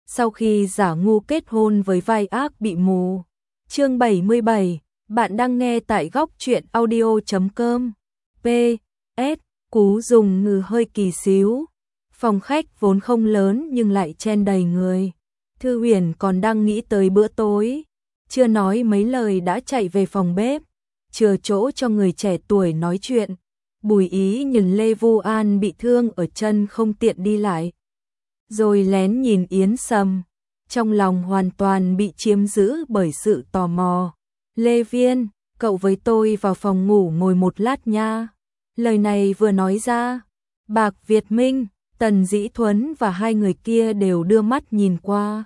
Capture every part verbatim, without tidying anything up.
sau khi giả ngu kết hôn với vai ác bị mù. Chương bảy mươi bảy, bạn đang nghe tại góc truyện audio chấm com. P S Cú dùng ngừ hơi kỳ xíu. Phòng khách vốn không lớn nhưng lại chen đầy người. Thư Huyền còn đang nghĩ tới bữa tối, chưa nói mấy lời đã chạy về phòng bếp, chừa chỗ cho người trẻ tuổi nói chuyện. Bùi Ý nhìn Lê Vu An bị thương ở chân không tiện đi lại, rồi lén nhìn Yến Sâm, trong lòng hoàn toàn bị chiếm giữ bởi sự tò mò. Lê Viên, cậu với tôi vào phòng ngủ ngồi một lát nha. Lời này vừa nói ra, Bạc Việt Minh, Tần Dĩ Thuấn và hai người kia đều đưa mắt nhìn qua.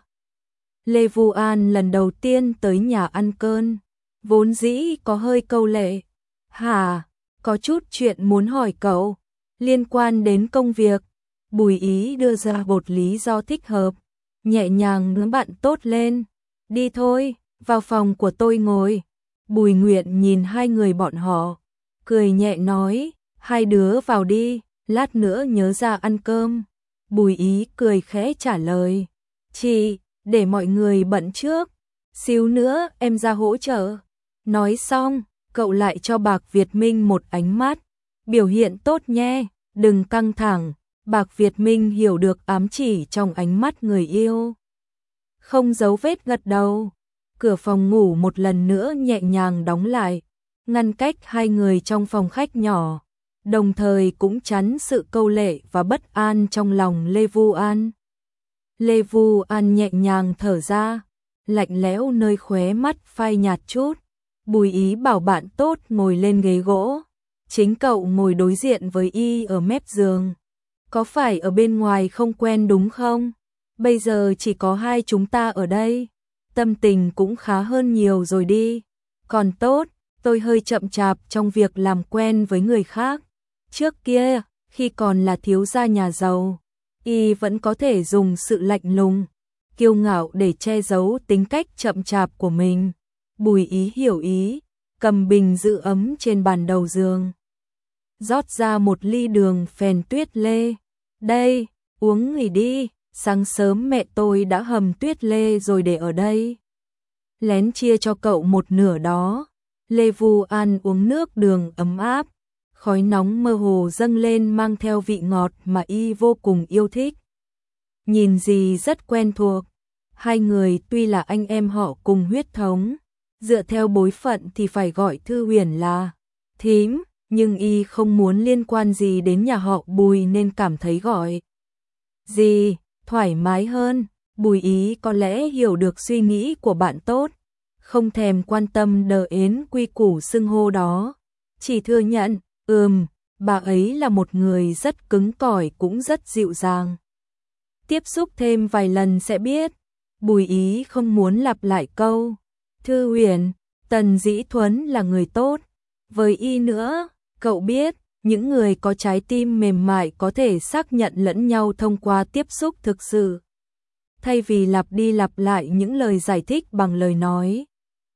Lê Vu An lần đầu tiên tới nhà ăn cơm, vốn dĩ có hơi câu lệ. Hả, có chút chuyện muốn hỏi cậu, liên quan đến công việc. Bùi Ý đưa ra một lý do thích hợp, nhẹ nhàng nướng bạn tốt lên. Đi thôi, vào phòng của tôi ngồi. Bùi Nguyện nhìn hai người bọn họ, cười nhẹ nói, hai đứa vào đi, lát nữa nhớ ra ăn cơm. Bùi Ý cười khẽ trả lời, chị, để mọi người bận trước, xíu nữa em ra hỗ trợ. Nói xong, cậu lại cho Bạc Việt Minh một ánh mắt, biểu hiện tốt nhé, đừng căng thẳng. Bạc Việt Minh hiểu được ám chỉ trong ánh mắt người yêu, không giấu vết gật đầu. Cửa phòng ngủ một lần nữa nhẹ nhàng đóng lại, ngăn cách hai người trong phòng khách nhỏ, đồng thời cũng chắn sự câu lệ và bất an trong lòng Lê Vu An. Lê Vu An nhẹ nhàng thở ra, lạnh lẽo nơi khóe mắt phai nhạt chút. Bùi Ý bảo bạn tốt ngồi lên ghế gỗ, chính cậu ngồi đối diện với y ở mép giường. Có phải ở bên ngoài không quen đúng không? Bây giờ chỉ có hai chúng ta ở đây, tâm tình cũng khá hơn nhiều rồi đi. Còn tốt, tôi hơi chậm chạp trong việc làm quen với người khác. Trước kia, khi còn là thiếu gia nhà giàu, y vẫn có thể dùng sự lạnh lùng, kiêu ngạo để che giấu tính cách chậm chạp của mình. Bùi Ý hiểu ý, cầm bình giữ ấm trên bàn đầu giường, rót ra một ly đường phèn tuyết lê. Đây, uống nghỉ đi, sáng sớm mẹ tôi đã hầm tuyết lê rồi để ở đây. Lén chia cho cậu một nửa đó. Lê Vu An uống nước đường ấm áp, khói nóng mơ hồ dâng lên mang theo vị ngọt mà y vô cùng yêu thích. Nhìn gì rất quen thuộc, hai người tuy là anh em họ cùng huyết thống, dựa theo bối phận thì phải gọi Thư Huyền là thím, nhưng y không muốn liên quan gì đến nhà họ Bùi nên cảm thấy gọi gì thoải mái hơn. Bùi Ý có lẽ hiểu được suy nghĩ của bạn tốt, không thèm quan tâm đờ ến quy củ xưng hô đó, chỉ thừa nhận, ừm, bà ấy là một người rất cứng cỏi cũng rất dịu dàng. Tiếp xúc thêm vài lần sẽ biết. Bùi Ý không muốn lặp lại câu, Thư Huyền, Tần Dĩ Thuấn là người tốt. Với y nữa, cậu biết, những người có trái tim mềm mại có thể xác nhận lẫn nhau thông qua tiếp xúc thực sự, thay vì lặp đi lặp lại những lời giải thích bằng lời nói.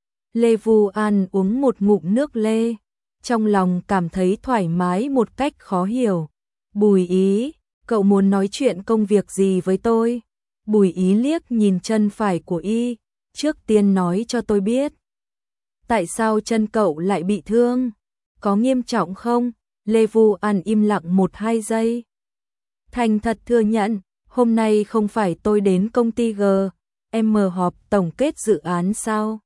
Lê Vu An uống một ngụm nước lê, trong lòng cảm thấy thoải mái một cách khó hiểu. Bùi Ý, cậu muốn nói chuyện công việc gì với tôi? Bùi Ý liếc nhìn chân phải của y, trước tiên nói cho tôi biết. Tại sao chân cậu lại bị thương? Có nghiêm trọng không? Lê Vu An im lặng một hai giây, thành thật thừa nhận, hôm nay không phải tôi đến công ty G M họp tổng kết dự án sao?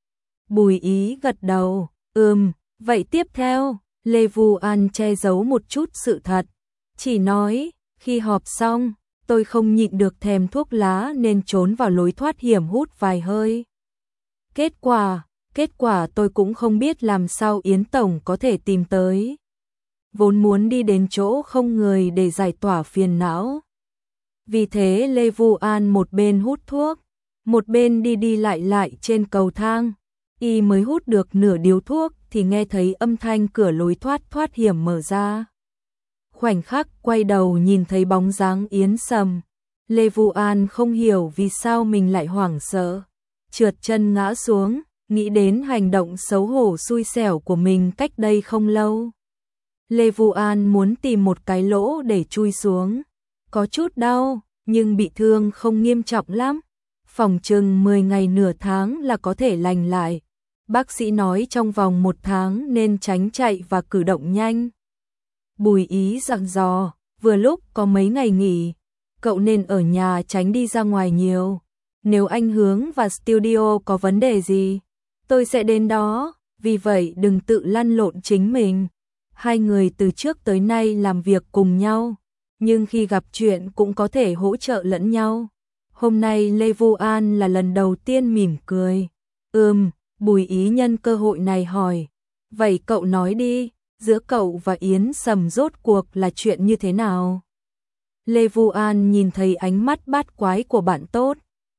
Bùi Ý gật đầu, ừm, vậy tiếp theo, Lê Vu An che giấu một chút sự thật, chỉ nói, khi họp xong, tôi không nhịn được thèm thuốc lá nên trốn vào lối thoát hiểm hút vài hơi. Kết quả, kết quả tôi cũng không biết làm sao Yến Tổng có thể tìm tới. Vốn muốn đi đến chỗ không người để giải tỏa phiền não. Vì thế Lê Vu An một bên hút thuốc, một bên đi đi lại lại trên cầu thang. Y mới hút được nửa điếu thuốc thì nghe thấy âm thanh cửa lối thoát thoát hiểm mở ra. Khoảnh khắc quay đầu nhìn thấy bóng dáng Yến Sâm. Lê Vu An không hiểu vì sao mình lại hoảng sợ, trượt chân ngã xuống, nghĩ đến hành động xấu hổ xui xẻo của mình cách đây không lâu. Lê Vu An muốn tìm một cái lỗ để chui xuống, có chút đau, nhưng bị thương không nghiêm trọng lắm. Phòng chừng mười ngày nửa tháng là có thể lành lại. Bác sĩ nói trong vòng một tháng nên tránh chạy và cử động nhanh. Bùi Ý dặn dò, vừa lúc có mấy ngày nghỉ, cậu nên ở nhà tránh đi ra ngoài nhiều. Nếu anh Hướng và studio có vấn đề gì, tôi sẽ đến đó, vì vậy đừng tự lăn lộn chính mình. Hai người từ trước tới nay làm việc cùng nhau, nhưng khi gặp chuyện cũng có thể hỗ trợ lẫn nhau. Hôm nay Lê Vu An là lần đầu tiên mỉm cười. Ừm, Bùi Ý nhân cơ hội này hỏi, vậy cậu nói đi, giữa cậu và Yến Sầm rốt cuộc là chuyện như thế nào? Lê Vu An nhìn thấy ánh mắt bát quái của bạn tốt.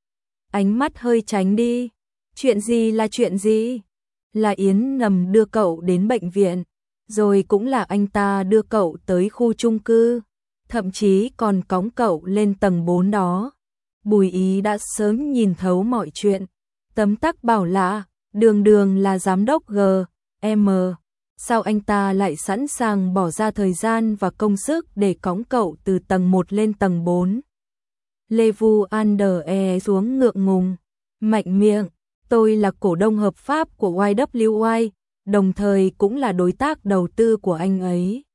Ánh mắt hơi tránh đi. Chuyện gì là chuyện gì? Là Yến Ngầm đưa cậu đến bệnh viện, rồi cũng là anh ta đưa cậu tới khu chung cư, thậm chí còn cõng cậu lên tầng bốn đó. Bùi Ý đã sớm nhìn thấu mọi chuyện, tấm tắc bảo lạ, đường đường là giám đốc G M, sao anh ta lại sẵn sàng bỏ ra thời gian và công sức để cõng cậu từ tầng một lên tầng bốn. Lê Vu An đờ e xuống ngượng ngùng, mạnh miệng, tôi là cổ đông hợp pháp của Y W Y, đồng thời cũng là đối tác đầu tư của anh ấy.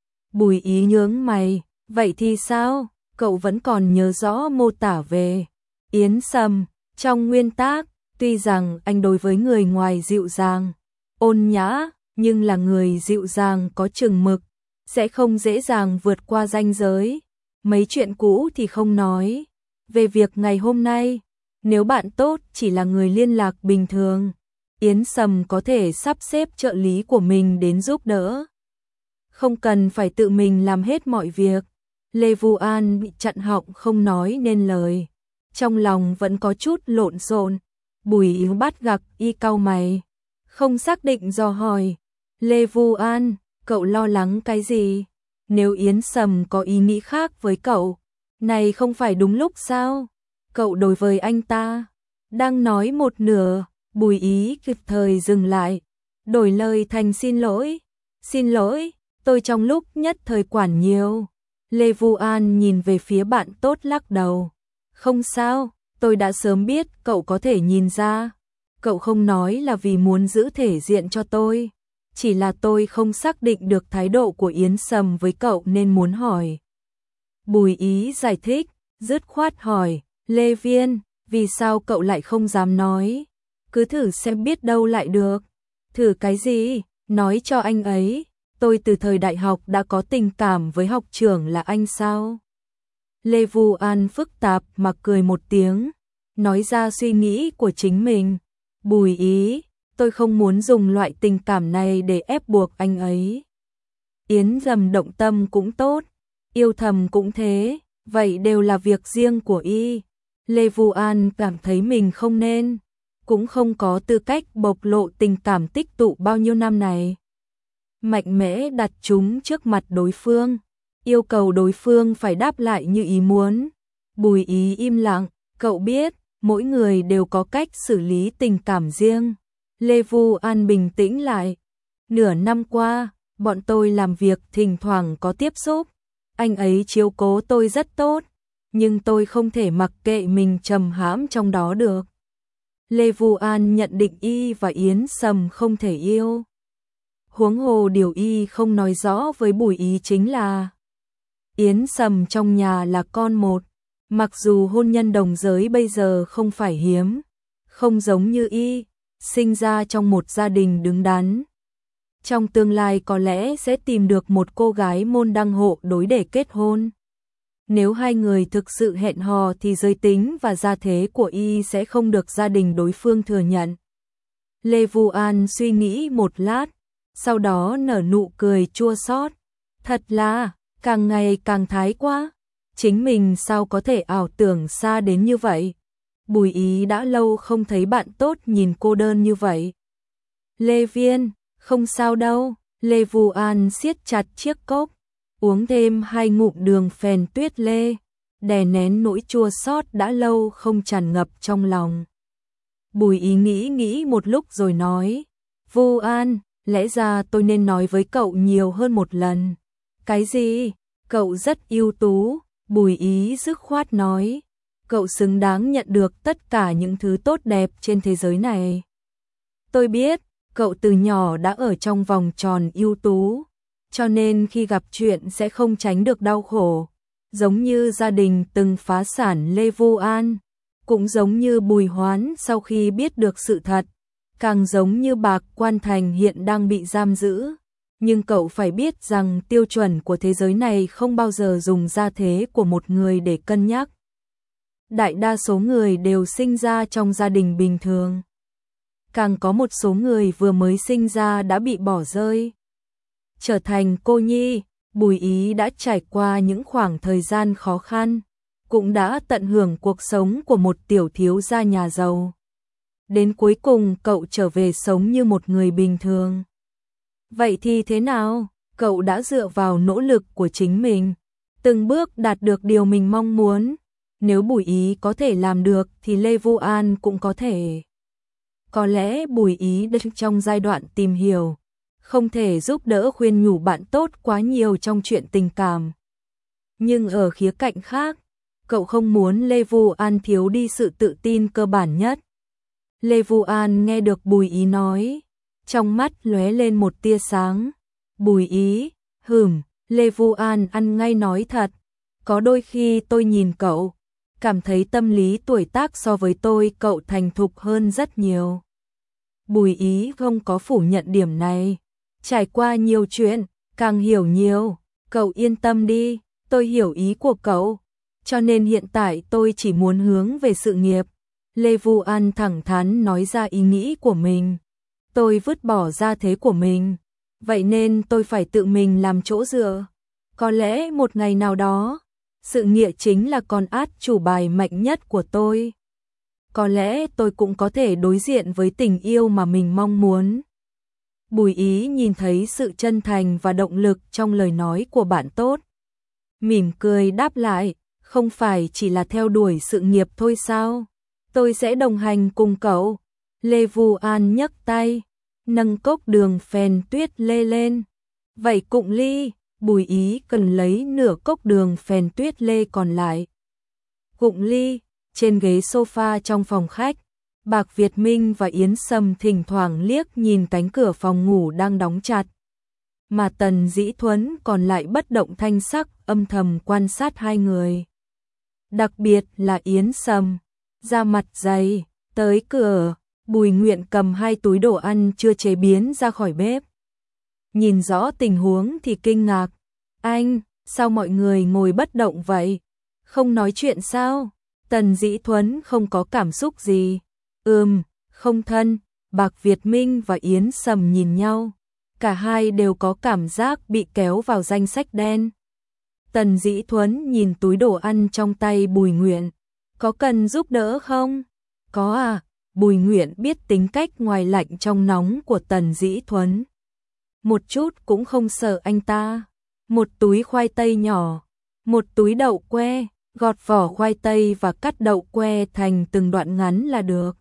Bùi Ý nhướng mày, vậy thì sao? Cậu vẫn còn nhớ rõ mô tả về Yến Sầm. Trong nguyên tác, tuy rằng anh đối với người ngoài dịu dàng, ôn nhã, nhưng là người dịu dàng có chừng mực, sẽ không dễ dàng vượt qua ranh giới. Mấy chuyện cũ thì không nói. Về việc ngày hôm nay, nếu bạn tốt chỉ là người liên lạc bình thường, Yến Sầm có thể sắp xếp trợ lý của mình đến giúp đỡ. Không cần phải tự mình làm hết mọi việc. Lê Vu An bị chặn họng không nói nên lời. Trong lòng vẫn có chút lộn xộn. Bùi Ý bắt gặp y cau mày, không xác định dò hỏi. Lê Vu An, cậu lo lắng cái gì? Nếu Yến Sầm có ý nghĩ khác với cậu, này không phải đúng lúc sao? Cậu đối với anh ta. Đang nói một nửa, Bùi Ý kịp thời dừng lại, đổi lời thành xin lỗi. Xin lỗi, tôi trong lúc nhất thời quản nhiều. Lê Vu An nhìn về phía bạn tốt lắc đầu. Không sao, tôi đã sớm biết cậu có thể nhìn ra. Cậu không nói là vì muốn giữ thể diện cho tôi. Chỉ là tôi không xác định được thái độ của Yến Sầm với cậu nên muốn hỏi. Bùi Ý giải thích, dứt khoát hỏi, Lê Viên, vì sao cậu lại không dám nói? Cứ thử xem biết đâu lại được. Thử cái gì? Nói cho anh ấy, tôi từ thời đại học đã có tình cảm với học trưởng là anh sao? Lê Vu An phức tạp mà cười một tiếng, nói ra suy nghĩ của chính mình. Bùi Ý, tôi không muốn dùng loại tình cảm này để ép buộc anh ấy. Yến Sầm động tâm cũng tốt, yêu thầm cũng thế, vậy đều là việc riêng của y. Lê Vu An cảm thấy mình không nên, cũng không có tư cách bộc lộ tình cảm tích tụ bao nhiêu năm này. Mạnh mẽ đặt chúng trước mặt đối phương, yêu cầu đối phương phải đáp lại như ý muốn. Bùi Ý im lặng, cậu biết, mỗi người đều có cách xử lý tình cảm riêng. Lê Vu An bình tĩnh lại. Nửa năm qua, bọn tôi làm việc thỉnh thoảng có tiếp xúc. Anh ấy chiếu cố tôi rất tốt, nhưng tôi không thể mặc kệ mình trầm hãm trong đó được. Lê Vu An nhận định y và Yến Sầm không thể yêu. Huống hồ điều y không nói rõ với Bùi Ý chính là Yến Sầm trong nhà là con một. Mặc dù hôn nhân đồng giới bây giờ không phải hiếm, không giống như y, sinh ra trong một gia đình đứng đắn. Trong tương lai có lẽ sẽ tìm được một cô gái môn đăng hộ đối để kết hôn. Nếu hai người thực sự hẹn hò thì giới tính và gia thế của y sẽ không được gia đình đối phương thừa nhận. Lê Vu An suy nghĩ một lát, sau đó nở nụ cười chua xót. Thật là, càng ngày càng thái quá. Chính mình sao có thể ảo tưởng xa đến như vậy? Bùi Ý đã lâu không thấy bạn tốt nhìn cô đơn như vậy. Lê Viên, không sao đâu. Lê Vu An siết chặt chiếc cốc, uống thêm hai ngụm đường phèn tuyết lê, đè nén nỗi chua xót đã lâu không tràn ngập trong lòng. Bùi Ý nghĩ nghĩ một lúc rồi nói, Vu An, lẽ ra tôi nên nói với cậu nhiều hơn một lần. Cái gì? Cậu rất ưu tú, Bùi Ý dứt khoát nói, cậu xứng đáng nhận được tất cả những thứ tốt đẹp trên thế giới này. Tôi biết, cậu từ nhỏ đã ở trong vòng tròn ưu tú, cho nên khi gặp chuyện sẽ không tránh được đau khổ, giống như gia đình từng phá sản Lê Vu An, cũng giống như Bùi Hoán sau khi biết được sự thật, càng giống như Bạc Quan Thành hiện đang bị giam giữ. Nhưng cậu phải biết rằng tiêu chuẩn của thế giới này không bao giờ dùng gia thế của một người để cân nhắc. Đại đa số người đều sinh ra trong gia đình bình thường. Càng có một số người vừa mới sinh ra đã bị bỏ rơi. Trở thành cô nhi, Bùi Ý đã trải qua những khoảng thời gian khó khăn, cũng đã tận hưởng cuộc sống của một tiểu thiếu gia nhà giàu. Đến cuối cùng cậu trở về sống như một người bình thường. Vậy thì thế nào? Cậu đã dựa vào nỗ lực của chính mình, từng bước đạt được điều mình mong muốn. Nếu Bùi Ý có thể làm được thì Lê Vu An cũng có thể. Có lẽ Bùi Ý đang trong giai đoạn tìm hiểu, không thể giúp đỡ khuyên nhủ bạn tốt quá nhiều trong chuyện tình cảm. Nhưng ở khía cạnh khác, cậu không muốn Lê Vu An thiếu đi sự tự tin cơ bản nhất. Lê Vu An nghe được Bùi Ý nói, trong mắt lóe lên một tia sáng. Bùi Ý, hừm, Lê Vu An ăn ngay nói thật. Có đôi khi tôi nhìn cậu, cảm thấy tâm lý tuổi tác so với tôi cậu thành thục hơn rất nhiều. Bùi Ý không có phủ nhận điểm này. Trải qua nhiều chuyện, càng hiểu nhiều. Cậu yên tâm đi, tôi hiểu ý của cậu. Cho nên hiện tại tôi chỉ muốn hướng về sự nghiệp. Lê Vu An thẳng thắn nói ra ý nghĩ của mình. Tôi vứt bỏ gia thế của mình, vậy nên tôi phải tự mình làm chỗ dựa. Có lẽ một ngày nào đó, sự nghiệp chính là con át chủ bài mạnh nhất của tôi. Có lẽ tôi cũng có thể đối diện với tình yêu mà mình mong muốn. Bùi Ý nhìn thấy sự chân thành và động lực trong lời nói của bạn tốt. Mỉm cười đáp lại, không phải chỉ là theo đuổi sự nghiệp thôi sao? Tôi sẽ đồng hành cùng cậu. Lê Vu An nhấc tay, nâng cốc đường phèn tuyết lê lên. Vậy cụng ly, Bùi Ý cần lấy nửa cốc đường phèn tuyết lê còn lại. Cụng ly, trên ghế sofa trong phòng khách, Bạc Việt Minh và Yến Sâm thỉnh thoảng liếc nhìn cánh cửa phòng ngủ đang đóng chặt. Mà Tần Dĩ Thuấn còn lại bất động thanh sắc âm thầm quan sát hai người. Đặc biệt là Yến Sâm, da mặt dày, tới cửa, Bùi Nguyện cầm hai túi đồ ăn chưa chế biến ra khỏi bếp. Nhìn rõ tình huống thì kinh ngạc. Anh, sao mọi người ngồi bất động vậy? Không nói chuyện sao? Tần Dĩ Thuấn không có cảm xúc gì. Ừm, không thân. Bạc Việt Minh và Yến Sâm nhìn nhau. Cả hai đều có cảm giác bị kéo vào danh sách đen. Tần Dĩ Thuấn nhìn túi đồ ăn trong tay Bùi Nguyện. Có cần giúp đỡ không? Có à. Bùi Nguyện biết tính cách ngoài lạnh trong nóng của Tần Dĩ Thuấn. Một chút cũng không sợ anh ta. Một túi khoai tây nhỏ, một túi đậu que, gọt vỏ khoai tây và cắt đậu que thành từng đoạn ngắn là được.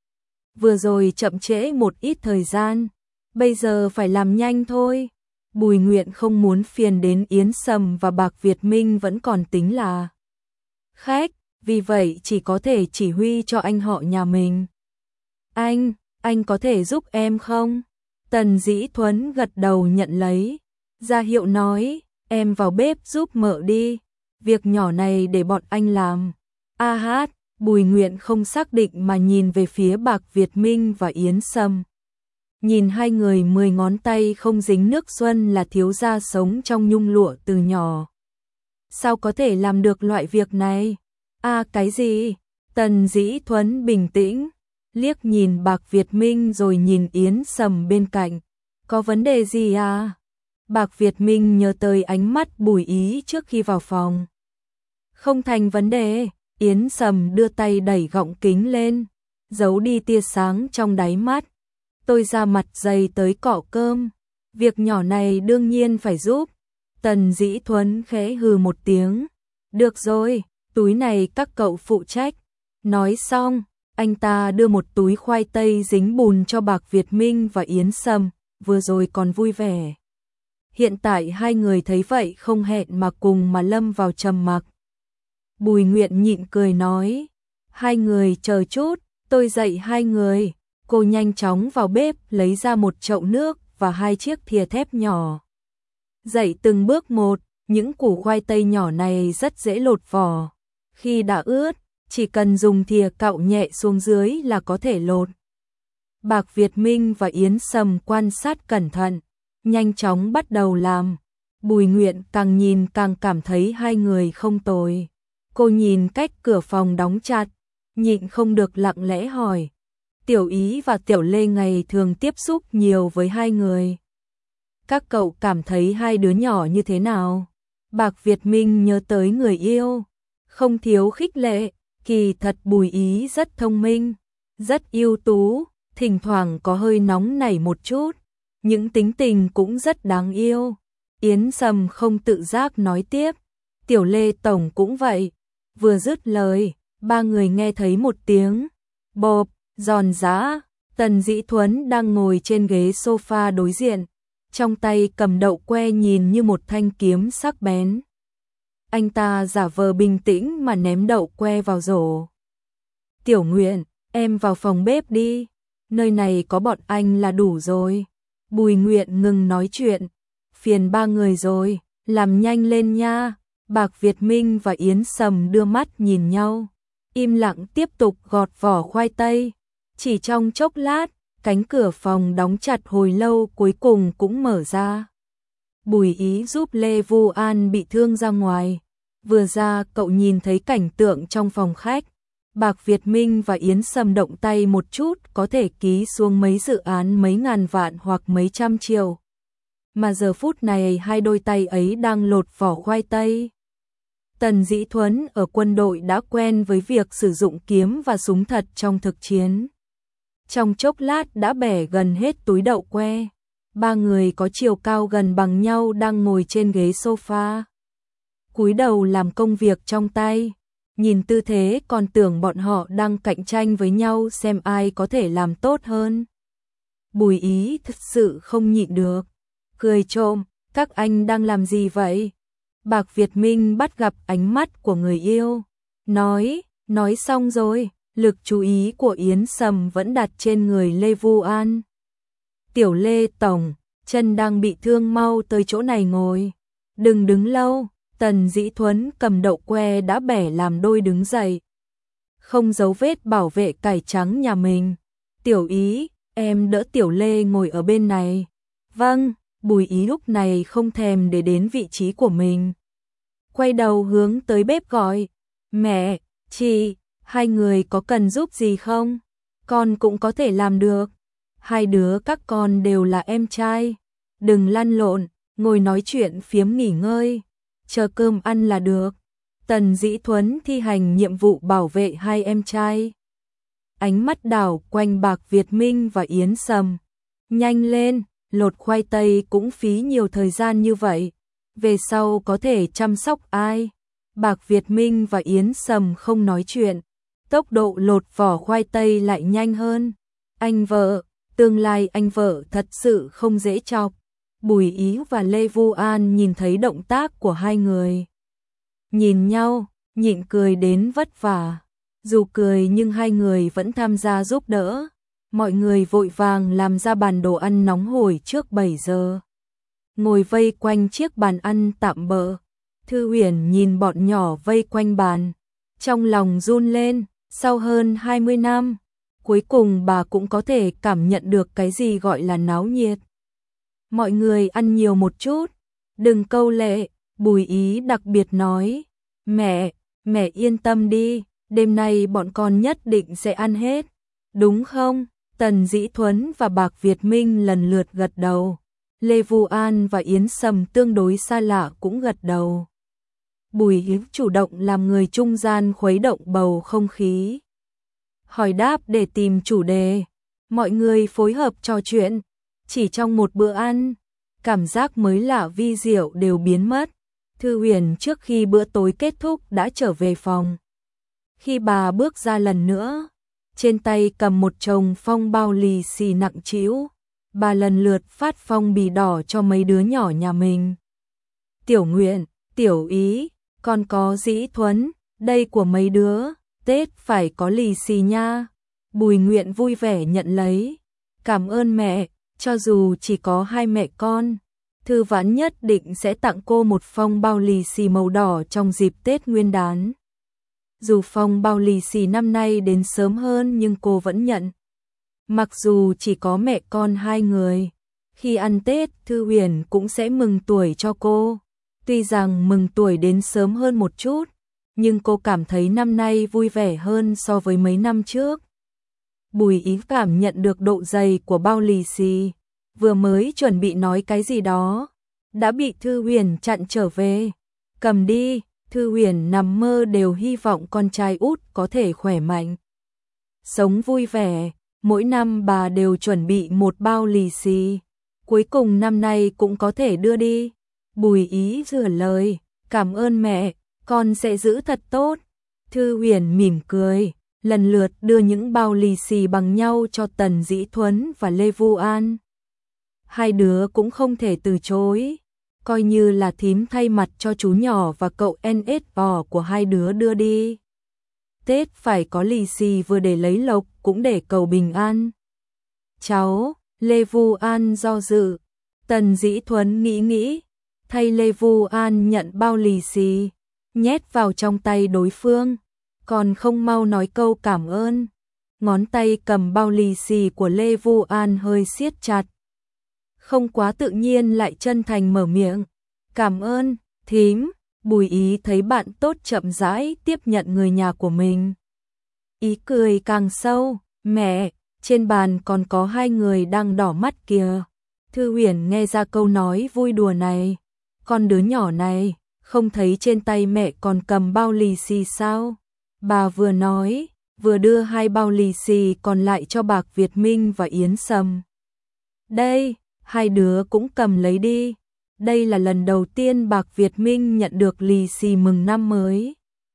Vừa rồi chậm trễ một ít thời gian, bây giờ phải làm nhanh thôi. Bùi Nguyện không muốn phiền đến Yến Sâm và Bạc Việt Minh vẫn còn tính là khách, vì vậy chỉ có thể chỉ huy cho anh họ nhà mình. Anh, anh có thể giúp em không? Tần Dĩ Thuấn gật đầu nhận lấy, ra hiệu nói, em vào bếp giúp mợ đi, việc nhỏ này để bọn anh làm. A hát, Bùi Nguyện không xác định mà nhìn về phía Bạc Việt Minh và Yến Sâm. Nhìn hai người mười ngón tay không dính nước xuân là thiếu gia sống trong nhung lụa từ nhỏ. Sao có thể làm được loại việc này? À cái gì? Tần Dĩ Thuấn bình tĩnh, liếc nhìn Bạc Việt Minh rồi nhìn Yến Sâm bên cạnh. Có vấn đề gì à? Bạc Việt Minh nhớ tới ánh mắt Bùi Ý trước khi vào phòng. Không thành vấn đề. Yến Sâm đưa tay đẩy gọng kính lên, giấu đi tia sáng trong đáy mắt. Tôi ra mặt dày tới cọ cơm. Việc nhỏ này đương nhiên phải giúp. Tần Dĩ Thuấn khẽ hừ một tiếng. Được rồi, túi này các cậu phụ trách. Nói xong, anh ta đưa một túi khoai tây dính bùn cho Bạc Việt Minh và Yến Sâm, vừa rồi còn vui vẻ. Hiện tại hai người thấy vậy không hẹn mà cùng mà lâm vào trầm mặc. Bùi Nguyện nhịn cười nói, hai người chờ chút, tôi dạy hai người. Cô nhanh chóng vào bếp lấy ra một chậu nước và hai chiếc thìa thép nhỏ. Dạy từng bước một, những củ khoai tây nhỏ này rất dễ lột vỏ. Khi đã ướt, chỉ cần dùng thìa cạo nhẹ xuống dưới là có thể lột. Bạc Việt Minh và Yến Sầm quan sát cẩn thận, nhanh chóng bắt đầu làm. Bùi Nguyện càng nhìn càng cảm thấy hai người không tồi. Cô nhìn cách cửa phòng đóng chặt, nhịn không được lặng lẽ hỏi. Tiểu Ý và Tiểu Lê ngày thường tiếp xúc nhiều với hai người. Các cậu cảm thấy hai đứa nhỏ như thế nào? Bạc Việt Minh nhớ tới người yêu, không thiếu khích lệ, kỳ thật Bùi Ý rất thông minh, rất ưu tú, thỉnh thoảng có hơi nóng nảy một chút, những tính tình cũng rất đáng yêu. Yến Sầm không tự giác nói tiếp, Tiểu Lê tổng cũng vậy. Vừa dứt lời, ba người nghe thấy một tiếng bộp, giòn giã. Tần Dĩ Thuấn đang ngồi trên ghế sofa đối diện, trong tay cầm đậu que nhìn như một thanh kiếm sắc bén. Anh ta giả vờ bình tĩnh mà ném đậu que vào rổ. Tiểu Nguyện, em vào phòng bếp đi, nơi này có bọn anh là đủ rồi. Bùi Nguyện ngừng nói chuyện, phiền ba người rồi, làm nhanh lên nha. Bạc Việt Minh và Yến Sầm đưa mắt nhìn nhau, im lặng tiếp tục gọt vỏ khoai tây. Chỉ trong chốc lát, cánh cửa phòng đóng chặt hồi lâu cuối cùng cũng mở ra. Bùi Ý giúp Lê Vu An bị thương ra ngoài. Vừa ra cậu nhìn thấy cảnh tượng trong phòng khách. Bạc Việt Minh và Yến Sầm động tay một chút có thể ký xuống mấy dự án mấy ngàn vạn hoặc mấy trăm triệu. Mà giờ phút này hai đôi tay ấy đang lột vỏ khoai tây. Tần Dĩ Thuấn ở quân đội đã quen với việc sử dụng kiếm và súng thật trong thực chiến. Trong chốc lát đã bẻ gần hết túi đậu que. Ba người có chiều cao gần bằng nhau đang ngồi trên ghế sofa, cúi đầu làm công việc trong tay. Nhìn tư thế còn tưởng bọn họ đang cạnh tranh với nhau xem ai có thể làm tốt hơn. Bùi Ý thật sự không nhịn được, cười trộm, các anh đang làm gì vậy? Bạc Việt Minh bắt gặp ánh mắt của người yêu, nói, nói xong rồi, lực chú ý của Yến Sầm vẫn đặt trên người Lê Vu An. Tiểu Lê tổng, chân đang bị thương, mau tới chỗ này ngồi, đừng đứng lâu. Tần Dĩ Thuấn cầm đậu que đã bẻ làm đôi đứng dậy, không giấu vết bảo vệ cải trắng nhà mình. Tiểu Ý, em đỡ Tiểu Lê ngồi ở bên này. Vâng. Bùi Ý lúc này không thèm để đến vị trí của mình, quay đầu hướng tới bếp gọi, mẹ, chị, hai người có cần giúp gì không? Con cũng có thể làm được. Hai đứa các con đều là em trai, đừng lăn lộn, ngồi nói chuyện phiếm nghỉ ngơi, chờ cơm ăn là được. Tần Dĩ Thuấn thi hành nhiệm vụ bảo vệ hai em trai. Ánh mắt đảo quanh Bạc Việt Minh và Yến Sầm. Nhanh lên, lột khoai tây cũng phí nhiều thời gian như vậy, về sau có thể chăm sóc ai? Bạc Việt Minh và Yến Sầm không nói chuyện, tốc độ lột vỏ khoai tây lại nhanh hơn. Anh vợ, tương lai anh vợ thật sự không dễ chọc. Bùi Ý và Lê Vu An nhìn thấy động tác của hai người, nhìn nhau, nhịn cười đến vất vả. Dù cười nhưng hai người vẫn tham gia giúp đỡ. Mọi người vội vàng làm ra bàn đồ ăn nóng hổi trước bảy giờ. Ngồi vây quanh chiếc bàn ăn tạm bợ. Thư Uyển nhìn bọn nhỏ vây quanh bàn, trong lòng run lên. Sau hơn hai mươi năm, cuối cùng bà cũng có thể cảm nhận được cái gì gọi là náo nhiệt. Mọi người ăn nhiều một chút, đừng câu lệ. Bùi Ý đặc biệt nói, mẹ, mẹ yên tâm đi, đêm nay bọn con nhất định sẽ ăn hết, đúng không? Tần Dĩ Thuấn và Bạc Việt Minh lần lượt gật đầu. Lê Vu An và Yến Sầm tương đối xa lạ cũng gật đầu. Bùi Ý chủ động làm người trung gian khuấy động bầu không khí, hỏi đáp để tìm chủ đề. Mọi người phối hợp trò chuyện. Chỉ trong một bữa ăn, cảm giác mới lạ vi diệu đều biến mất. Thư Uyển trước khi bữa tối kết thúc đã trở về phòng. Khi bà bước ra lần nữa, trên tay cầm một chồng phong bao lì xì nặng trĩu, bà lần lượt phát phong bì đỏ cho mấy đứa nhỏ nhà mình. Tiểu Nguyện, Tiểu Ý, còn có Dĩ Thuấn, Đây của mấy đứa, Tết phải có lì xì nha. Bùi Nguyện vui vẻ nhận lấy. Cảm ơn mẹ, cho dù chỉ có hai mẹ con, Thư Vãn nhất định sẽ tặng cô một phong bao lì xì màu đỏ trong dịp Tết Nguyên đán. Dù phong bao lì xì năm nay đến sớm hơn nhưng cô vẫn nhận. Mặc dù chỉ có mẹ con hai người, khi ăn Tết Thư Huyền cũng sẽ mừng tuổi cho cô. Tuy rằng mừng tuổi đến sớm hơn một chút, nhưng cô cảm thấy năm nay vui vẻ hơn so với mấy năm trước. Bùi Ý cảm nhận được độ dày của bao lì xì, vừa mới chuẩn bị nói cái gì đó, đã bị Thư Huyền chặn trở về. Cầm đi, Thư Huyền nằm mơ đều hy vọng con trai út có thể khỏe mạnh, sống vui vẻ. Mỗi năm bà đều chuẩn bị một bao lì xì, cuối cùng năm nay cũng có thể đưa đi. Bùi Ý rửa lời, cảm ơn mẹ, con sẽ giữ thật tốt. Thư Huyền mỉm cười, lần lượt đưa những bao lì xì bằng nhau cho Tần Dĩ Thuấn và Lê Vu An. Hai đứa cũng không thể từ chối, coi như là thím thay mặt cho chú nhỏ và cậu en ét o của hai đứa đưa đi. Tết phải có lì xì vừa để lấy lộc cũng để cầu bình an. Cháu, Lê Vu An do dự, Tần Dĩ Thuấn nghĩ nghĩ, thay Lê Vu An nhận bao lì xì, nhét vào trong tay đối phương, còn không mau nói câu cảm ơn. Ngón tay cầm bao lì xì của Lê Vu An hơi siết chặt, không quá tự nhiên lại chân thành mở miệng, cảm ơn, thím. Bùi Ý thấy bạn tốt chậm rãi tiếp nhận người nhà của mình, ý cười càng sâu. Mẹ, trên bàn còn có hai người đang đỏ mắt kìa. Thư Huyền nghe ra câu nói vui đùa này, con đứa nhỏ này, không thấy trên tay mẹ còn cầm bao lì xì sao? Bà vừa nói, vừa đưa hai bao lì xì còn lại cho Bạc Việt Minh và Yến Sâm. Đây, hai đứa cũng cầm lấy đi. Đây là lần đầu tiên Bạc Việt Minh nhận được lì xì mừng năm mới.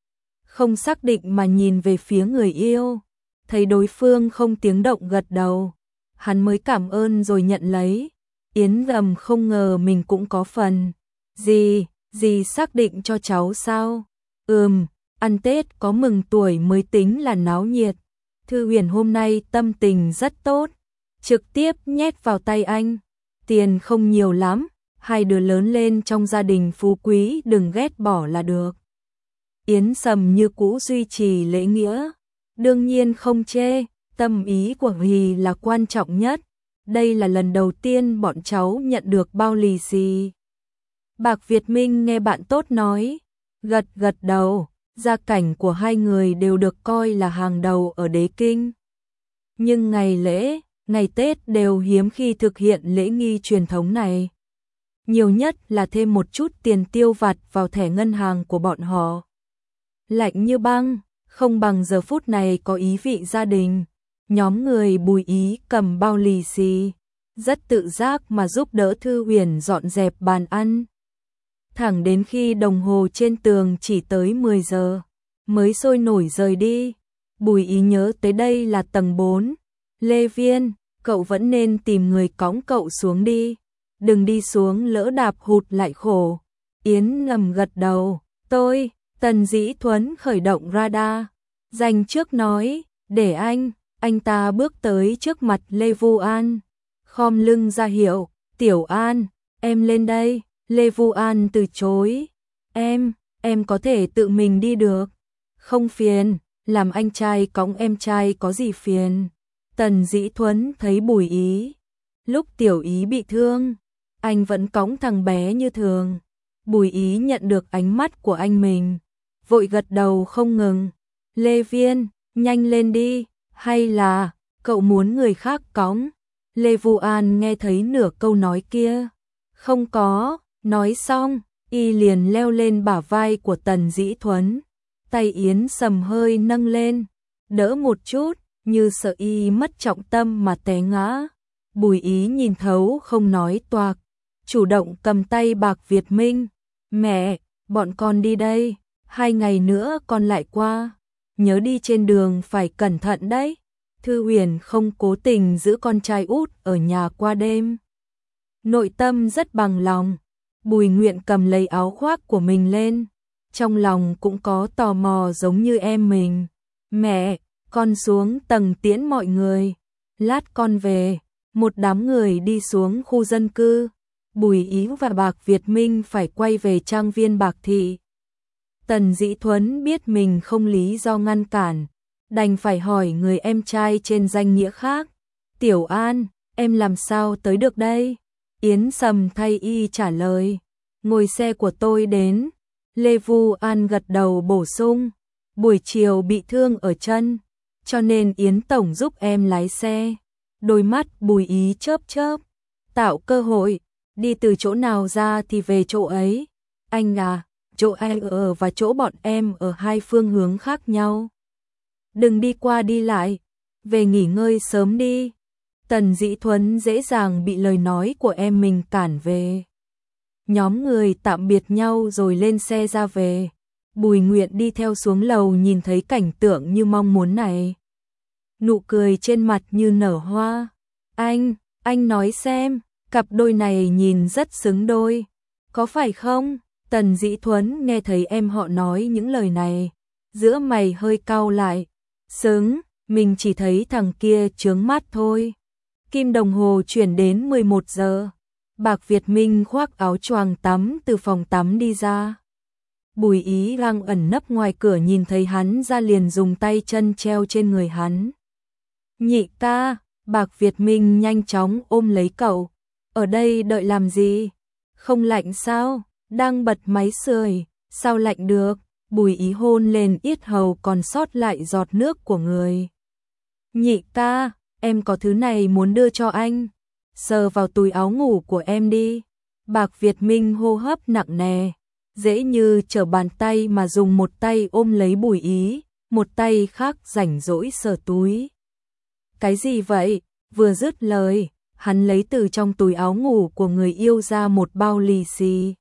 Không xác định mà nhìn về phía người yêu, thấy đối phương không tiếng động gật đầu, hắn mới cảm ơn rồi nhận lấy. Yến Sâm không ngờ mình cũng có phần. Gì, gì xác định cho cháu sao? Ừm, ăn Tết có mừng tuổi mới tính là náo nhiệt. Thư Huyền hôm nay tâm tình rất tốt, trực tiếp nhét vào tay anh. Tiền không nhiều lắm, hai đứa lớn lên trong gia đình phú quý đừng ghét bỏ là được. Yến Sâm như cũ duy trì lễ nghĩa, đương nhiên không chê, tâm ý của Hì là quan trọng nhất. Đây là lần đầu tiên bọn cháu nhận được bao lì xì. Bạc Việt Minh nghe bạn tốt nói, gật gật đầu, gia cảnh của hai người đều được coi là hàng đầu ở Đế Kinh. Nhưng ngày lễ, ngày Tết đều hiếm khi thực hiện lễ nghi truyền thống này. Nhiều nhất là thêm một chút tiền tiêu vặt vào thẻ ngân hàng của bọn họ. Lạnh như băng, không bằng giờ phút này có ý vị gia đình. Nhóm người Bùi Ý cầm bao lì xì, rất tự giác mà giúp đỡ Thư Huyền dọn dẹp bàn ăn. Thẳng đến khi đồng hồ trên tường chỉ tới mười giờ, mới sôi nổi rời đi. Bùi Ý nhớ tới đây là tầng bốn. Lê Viên, cậu vẫn nên tìm người cõng cậu xuống đi. Đừng đi xuống lỡ đạp hụt lại khổ. Yến ngầm gật đầu. Tôi, Tần Dĩ Thuấn khởi động radar. Dành trước nói, để anh, anh ta bước tới trước mặt Lê Vu An. Khom lưng ra hiệu, Tiểu An, em lên đây. Lê Vu An từ chối. Em, em có thể tự mình đi được. Không phiền, làm anh trai cõng em trai có gì phiền. Tần Dĩ Thuấn thấy Bùi Ý. Lúc Tiểu Ý bị thương, anh vẫn cõng thằng bé như thường. Bùi Ý nhận được ánh mắt của anh mình, vội gật đầu không ngừng. Lê Viên, nhanh lên đi, hay là cậu muốn người khác cõng? Lê Vu An nghe thấy nửa câu nói kia. Không có, nói xong, y liền leo lên bả vai của Tần Dĩ Thuấn. Tay Yến Sâm hơi nâng lên, đỡ một chút, như sợ y mất trọng tâm mà té ngã. Bùi Ý nhìn thấu không nói toạc, chủ động cầm tay Bạc Việt Minh. Mẹ, bọn con đi đây, hai ngày nữa con lại qua. Nhớ đi trên đường phải cẩn thận đấy. Thư Huyền không cố tình giữ con trai út ở nhà qua đêm. Nội tâm rất bằng lòng. Bùi Nguyện cầm lấy áo khoác của mình lên, trong lòng cũng có tò mò giống như em mình. Mẹ, con xuống tầng tiễn mọi người, lát con về. Một đám người đi xuống khu dân cư, Bùi Ý và Bạc Việt Minh phải quay về trang viên Bạc Thị. Tần Dĩ Thuấn biết mình không lý do ngăn cản, đành phải hỏi người em trai trên danh nghĩa khác. Tiểu An, em làm sao tới được đây? Yến Sầm thay y trả lời, ngồi xe của tôi đến. Lê Vu An gật đầu bổ sung, buổi chiều bị thương ở chân, cho nên Yến Tổng giúp em lái xe. Đôi mắt Bùi Ý chớp chớp, tạo cơ hội, đi từ chỗ nào ra thì về chỗ ấy. Anh à, chỗ anh ở và chỗ bọn em ở hai phương hướng khác nhau. Đừng đi qua đi lại, về nghỉ ngơi sớm đi. Tần Dĩ Thuấn dễ dàng bị lời nói của em mình cản về. Nhóm người tạm biệt nhau rồi lên xe ra về. Bùi Nguyện đi theo xuống lầu nhìn thấy cảnh tượng như mong muốn này. Nụ cười trên mặt như nở hoa. Anh, anh nói xem, cặp đôi này nhìn rất xứng đôi. Có phải không? Tần Dĩ Thuấn nghe thấy em họ nói những lời này, giữa mày hơi cau lại. Xứng, mình chỉ thấy thằng kia chướng mắt thôi. Kim đồng hồ chuyển đến mười một giờ. Bạc Việt Minh khoác áo choàng tắm từ phòng tắm đi ra. Bùi Ý đang ẩn nấp ngoài cửa nhìn thấy hắn ra liền dùng tay chân treo trên người hắn. Nhị ca, Bạc Việt Minh nhanh chóng ôm lấy cậu. Ở đây đợi làm gì? Không lạnh sao? Đang bật máy sưởi, sao lạnh được? Bùi Ý hôn lên yết hầu còn sót lại giọt nước của người. Nhị ca, em có thứ này muốn đưa cho anh. Sờ vào túi áo ngủ của em đi. Bạc Việt Minh hô hấp nặng nề, dễ như trở bàn tay mà dùng một tay ôm lấy Bùi Ý, một tay khác rảnh rỗi sờ túi. Cái gì vậy? Vừa dứt lời, hắn lấy từ trong túi áo ngủ của người yêu ra một bao lì xì.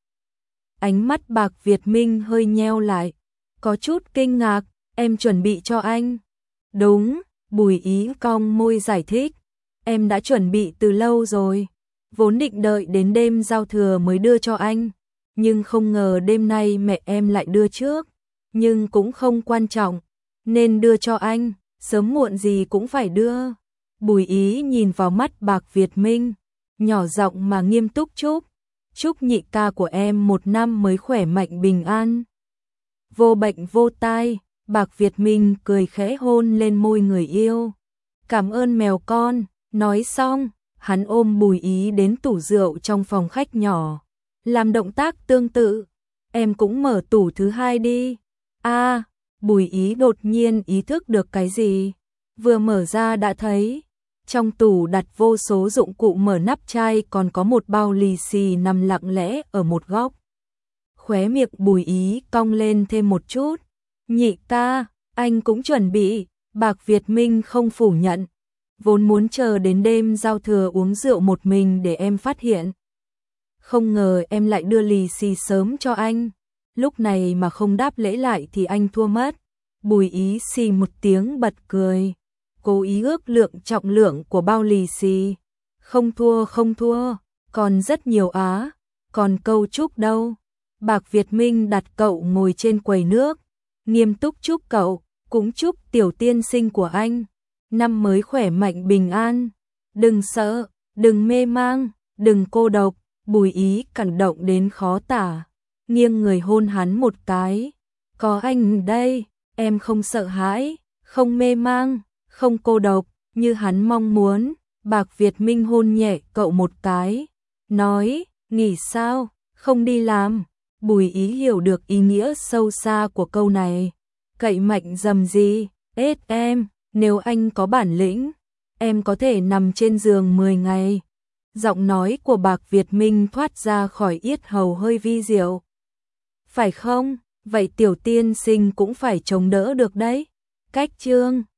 Ánh mắt Bạc Việt Minh hơi nheo lại, có chút kinh ngạc, em chuẩn bị cho anh. Đúng, Bùi Ý cong môi giải thích, em đã chuẩn bị từ lâu rồi, vốn định đợi đến đêm giao thừa mới đưa cho anh, nhưng không ngờ đêm nay mẹ em lại đưa trước, nhưng cũng không quan trọng, nên đưa cho anh, sớm muộn gì cũng phải đưa. Bùi Ý nhìn vào mắt Bạc Việt Minh, nhỏ giọng mà nghiêm túc chúc, chúc nhị ca của em một năm mới khỏe mạnh bình an. Vô bệnh vô tai, Bạc Việt Minh cười khẽ hôn lên môi người yêu. Cảm ơn mèo con, nói xong, hắn ôm Bùi Ý đến tủ rượu trong phòng khách nhỏ, làm động tác tương tự, em cũng mở tủ thứ hai đi. A, à, Bùi Ý đột nhiên ý thức được cái gì, vừa mở ra đã thấy trong tủ đặt vô số dụng cụ mở nắp chai, còn có một bao lì xì nằm lặng lẽ ở một góc. Khóe miệng Bùi Ý cong lên thêm một chút. Nhị ca, anh cũng chuẩn bị. Bạc Việt Minh không phủ nhận, vốn muốn chờ đến đêm giao thừa uống rượu một mình để em phát hiện. Không ngờ em lại đưa lì xì sớm cho anh, lúc này mà không đáp lễ lại thì anh thua mất. Bùi Ý xì một tiếng bật cười, cố ý ước lượng trọng lượng của bao lì xì. Không thua không thua, còn rất nhiều á, còn câu chúc đâu. Bạc Việt Minh đặt cậu ngồi trên quầy nước, nghiêm túc chúc cậu, cũng chúc tiểu tiên sinh của anh năm mới khỏe mạnh bình an, đừng sợ, đừng mê mang, đừng cô độc. Bùi Ý cảm động đến khó tả, nghiêng người hôn hắn một cái. Có anh đây, em không sợ hãi, không mê mang, không cô độc, như hắn mong muốn. Bạc Việt Minh hôn nhẹ cậu một cái, nói, nghỉ sao, không đi làm. Bùi Ý hiểu được ý nghĩa sâu xa của câu này, cậy mạnh dầm gì, ết em, nếu anh có bản lĩnh, em có thể nằm trên giường mười ngày. Giọng nói của Bạc Việt Minh thoát ra khỏi yết hầu hơi vi diệu. Phải không? Vậy tiểu tiên sinh cũng phải chống đỡ được đấy. Cách chương